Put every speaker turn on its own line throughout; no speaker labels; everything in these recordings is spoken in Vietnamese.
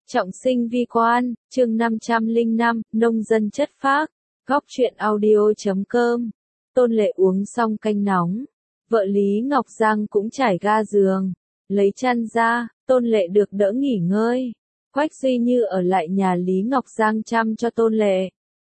Trọng sinh vi quan, chương 505, nông dân chất phác, góc truyện audio.com. Tôn Lệ uống xong canh nóng. Vợ Lý Ngọc Giang cũng trải ga giường. Lấy chăn ra, Tôn Lệ được đỡ nghỉ ngơi. Quách Duy Như ở lại nhà Lý Ngọc Giang chăm cho Tôn Lệ.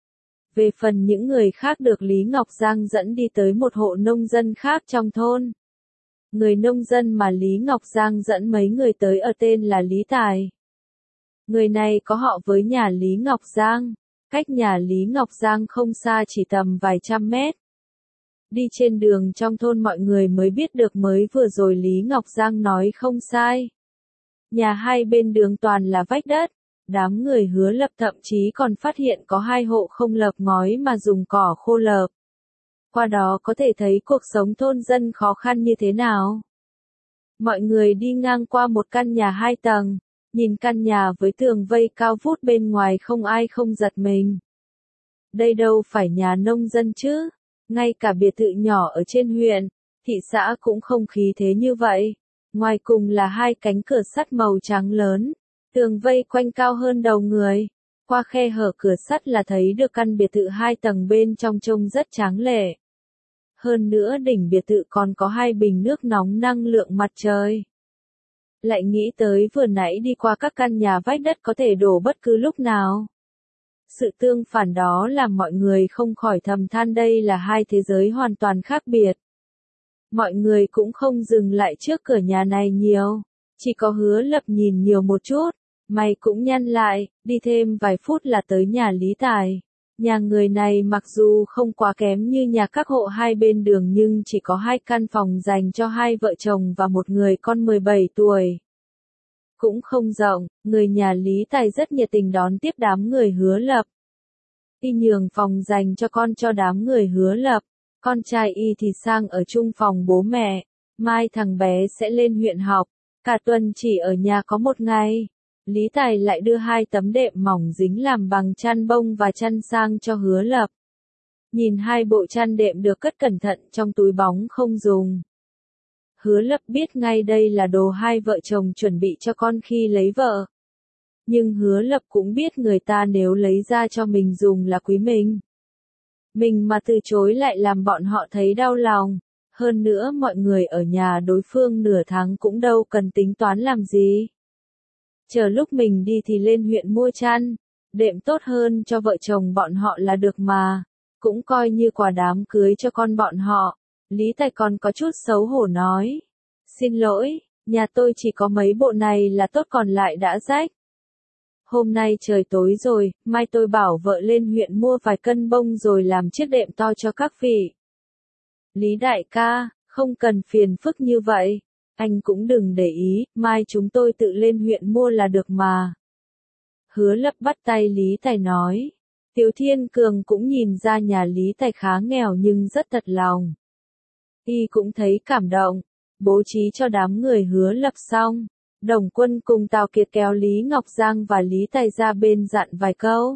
Về phần những người khác được Lý Ngọc Giang dẫn đi tới một hộ nông dân khác trong thôn. Người nông dân mà Lý Ngọc Giang dẫn mấy người tới ở tên là Lý Tài. Người này có họ với nhà Lý Ngọc Giang, cách nhà Lý Ngọc Giang không xa chỉ tầm vài trăm mét. Đi trên đường trong thôn mọi người mới biết được mới vừa rồi Lý Ngọc Giang nói không sai. Nhà hai bên đường toàn là vách đất, đám người Hứa Lập thậm chí còn phát hiện có hai hộ không lợp ngói mà dùng cỏ khô lợp. Qua đó có thể thấy cuộc sống thôn dân khó khăn như thế nào. Mọi người đi ngang qua một căn nhà 2 tầng. Nhìn căn nhà với tường vây cao vút bên ngoài không ai không giật mình. Đây đâu phải nhà nông dân chứ, ngay cả biệt thự nhỏ ở trên huyện, thị xã cũng không khí thế như vậy. Ngoài cùng là 2 cánh cửa sắt màu trắng lớn, tường vây quanh cao hơn đầu người. Qua khe hở cửa sắt là thấy được căn biệt thự 2 tầng bên trong trông rất tráng lệ. Hơn nữa đỉnh biệt thự còn có 2 bình nước nóng năng lượng mặt trời. Lại nghĩ tới vừa nãy đi qua các căn nhà vách đất có thể đổ bất cứ lúc nào. Sự tương phản đó làm mọi người không khỏi thầm than đây là 2 thế giới hoàn toàn khác biệt. Mọi người cũng không dừng lại trước cửa nhà này nhiều, chỉ có Hứa Lập nhìn nhiều một chút, mày cũng nhăn lại, đi thêm vài phút là tới nhà Lý Tài. Nhà người này mặc dù không quá kém như nhà các hộ hai bên đường nhưng chỉ có 2 căn phòng dành cho 2 vợ chồng và một người con 17 tuổi. Cũng không rộng, người nhà Lý Tài rất nhiệt tình đón tiếp đám người Hứa Lập. Y nhường phòng dành cho con cho đám người Hứa Lập, con trai Y thì sang ở chung phòng bố mẹ, mai thằng bé sẽ lên huyện học, cả tuần chỉ ở nhà có 1 ngày. Lý Tài lại đưa 2 tấm đệm mỏng dính làm bằng chăn bông và chăn sang cho Hứa Lập. Nhìn 2 bộ chăn đệm được cất cẩn thận trong túi bóng không dùng. Hứa Lập biết ngay đây là đồ 2 vợ chồng chuẩn bị cho con khi lấy vợ. Nhưng Hứa Lập cũng biết người ta nếu lấy ra cho mình dùng là quý mình. Mình mà từ chối lại làm bọn họ thấy đau lòng. Hơn nữa mọi người ở nhà đối phương nửa tháng cũng đâu cần tính toán làm gì. Chờ lúc mình đi thì lên huyện mua chăn, đệm tốt hơn cho vợ chồng bọn họ là được mà. Cũng coi như quà đám cưới cho con bọn họ. Lý Tài còn có chút xấu hổ nói. Xin lỗi, nhà tôi chỉ có mấy bộ này là tốt còn lại đã rách. Hôm nay trời tối rồi, mai tôi bảo vợ lên huyện mua vài cân bông rồi làm chiếc đệm to cho các vị. Lý đại ca, không cần phiền phức như vậy. Anh cũng đừng để ý, mai chúng tôi tự lên huyện mua là được mà. Hứa Lập bắt tay Lý Tài nói. Tiếu Thiên Cường cũng nhìn ra nhà Lý Tài khá nghèo nhưng rất thật lòng. Y cũng thấy cảm động, bố trí cho đám người Hứa Lập xong. Đồng Quân cùng Tào Kiệt kéo Lý Ngọc Giang và Lý Tài ra bên dặn vài câu.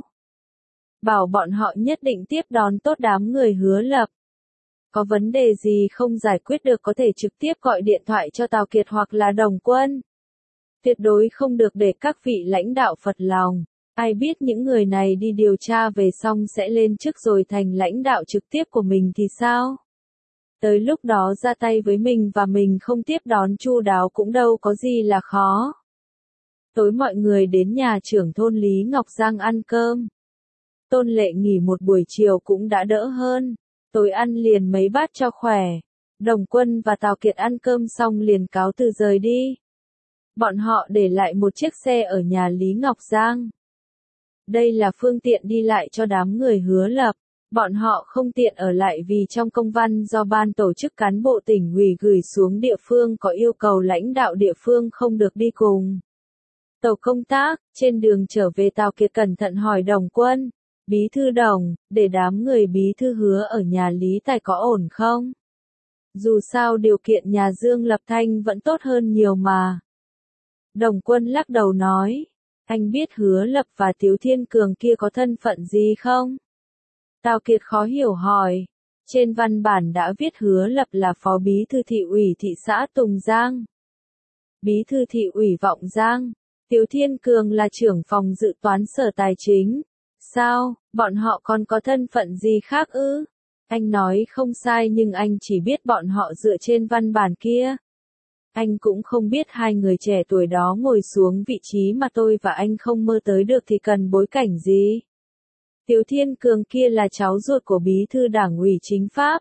Bảo bọn họ nhất định tiếp đón tốt đám người Hứa Lập. Có vấn đề gì không giải quyết được có thể trực tiếp gọi điện thoại cho Tào Kiệt hoặc là Đồng Quân. Tuyệt đối không được để các vị lãnh đạo phật lòng. Ai biết những người này đi điều tra về xong sẽ lên chức rồi thành lãnh đạo trực tiếp của mình thì sao? Tới lúc đó ra tay với mình và mình không tiếp đón chu đáo cũng đâu có gì là khó. Tối mọi người đến nhà trưởng thôn Lý Ngọc Giang ăn cơm. Tôn Lệ nghỉ một buổi chiều cũng đã đỡ hơn. Tối ăn liền mấy bát cho khỏe. Đồng Quân và Tào Kiệt ăn cơm xong liền cáo từ rời đi. Bọn họ để lại một chiếc xe ở nhà Lý Ngọc Giang. Đây là phương tiện đi lại cho đám người Hứa Lập. Bọn họ không tiện ở lại vì trong công văn do ban tổ chức cán bộ tỉnh ủy gửi xuống địa phương có yêu cầu lãnh đạo địa phương không được đi cùng tổ công tác. Trên đường trở về Tào Kiệt cẩn thận hỏi Đồng Quân, Bí thư Đồng, để đám người Bí thư Hứa ở nhà Lý Tài có ổn không? Dù sao điều kiện nhà Dương Lập Thanh vẫn tốt hơn nhiều mà. Đồng Quân lắc đầu nói, anh biết Hứa Lập và Tiếu Thiên Cường kia có thân phận gì không? Tào Kiệt khó hiểu hỏi. Trên văn bản đã viết Hứa Lập là phó bí thư thị ủy thị xã Tùng Giang. Bí thư thị ủy Vọng Giang. Tiếu Thiên Cường là trưởng phòng dự toán Sở Tài chính. Sao, bọn họ còn có thân phận gì khác ư? Anh nói không sai nhưng anh chỉ biết bọn họ dựa trên văn bản kia. Anh cũng không biết hai người trẻ tuổi đó ngồi xuống vị trí mà tôi và anh không mơ tới được thì cần bối cảnh gì. Tiếu Thiên Cường kia là cháu ruột của bí thư đảng ủy chính pháp.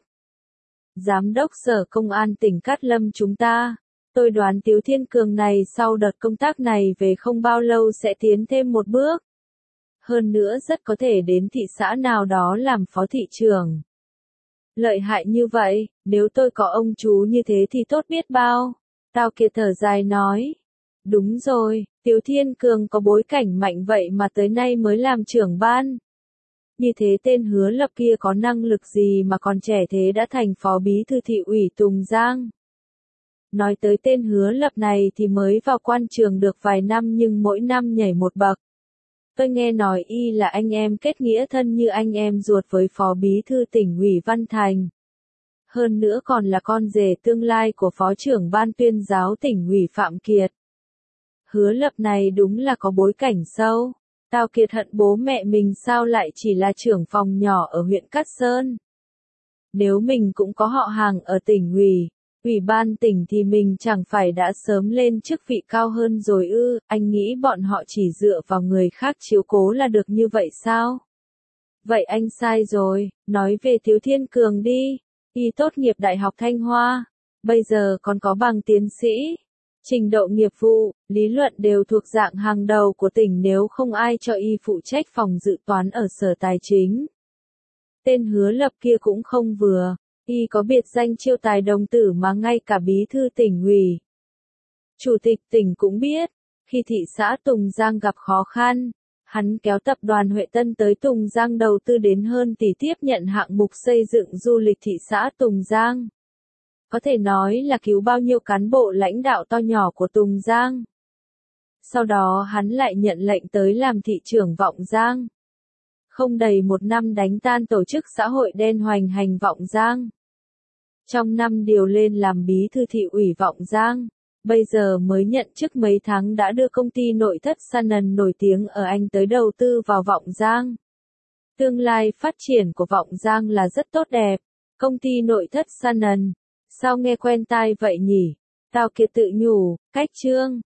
Giám đốc Sở Công an tỉnh Cát Lâm chúng ta. Tôi đoán Tiếu Thiên Cường này sau đợt công tác này về không bao lâu sẽ tiến thêm một bước. Hơn nữa rất có thể đến thị xã nào đó làm phó thị trưởng. Lợi hại như vậy, nếu tôi có ông chú như thế thì tốt biết bao. Tao Kiệt thở dài nói. Đúng rồi, Tiếu Thiên Cường có bối cảnh mạnh vậy mà tới nay mới làm trưởng ban. Như thế tên Hứa Lập kia có năng lực gì mà còn trẻ thế đã thành phó bí thư thị ủy Tùng Giang. Nói tới tên Hứa Lập này thì mới vào quan trường được vài năm nhưng mỗi năm nhảy một bậc. Tôi nghe nói y là anh em kết nghĩa thân như anh em ruột với phó bí thư tỉnh ủy Văn Thành. Hơn nữa còn là con rể tương lai của phó trưởng ban tuyên giáo tỉnh ủy Phạm Kiệt. Hứa Lập này đúng là có bối cảnh sâu. Tao Kiệt hận bố mẹ mình sao lại chỉ là trưởng phòng nhỏ ở huyện Cát Sơn. Nếu mình cũng có họ hàng ở tỉnh ủy, ủy ban tỉnh thì mình chẳng phải đã sớm lên chức vị cao hơn rồi ư, anh nghĩ bọn họ chỉ dựa vào người khác chiếu cố là được như vậy sao? Vậy anh sai rồi, nói về Tiếu Thiên Cường đi, y tốt nghiệp Đại học Thanh Hoa, bây giờ còn có bằng tiến sĩ. Trình độ nghiệp vụ, lý luận đều thuộc dạng hàng đầu của tỉnh nếu không ai cho y phụ trách phòng dự toán ở Sở Tài chính. Tên Hứa Lập kia cũng không vừa, y có biệt danh chiêu tài đồng tử mà ngay cả bí thư tỉnh ủy, chủ tịch tỉnh cũng biết. Khi thị xã Tùng Giang gặp khó khăn, hắn kéo tập đoàn Huệ Tân tới Tùng Giang đầu tư đến hơn tỷ tiếp nhận hạng mục xây dựng du lịch thị xã Tùng Giang. Có thể nói là cứu bao nhiêu cán bộ lãnh đạo to nhỏ của Tùng Giang. Sau đó hắn lại nhận lệnh tới làm thị trưởng Vọng Giang. Không đầy một năm đánh tan tổ chức xã hội đen hoành hành Vọng Giang. Trong năm điều lên làm bí thư thị ủy Vọng Giang, bây giờ mới nhận chức mấy tháng đã đưa công ty nội thất Sanan nổi tiếng ở Anh tới đầu tư vào Vọng Giang. Tương lai phát triển của Vọng Giang là rất tốt đẹp. Công ty nội thất Sanan, sao nghe quen tai vậy nhỉ? Tao Kiệt tự nhủ, cách chương.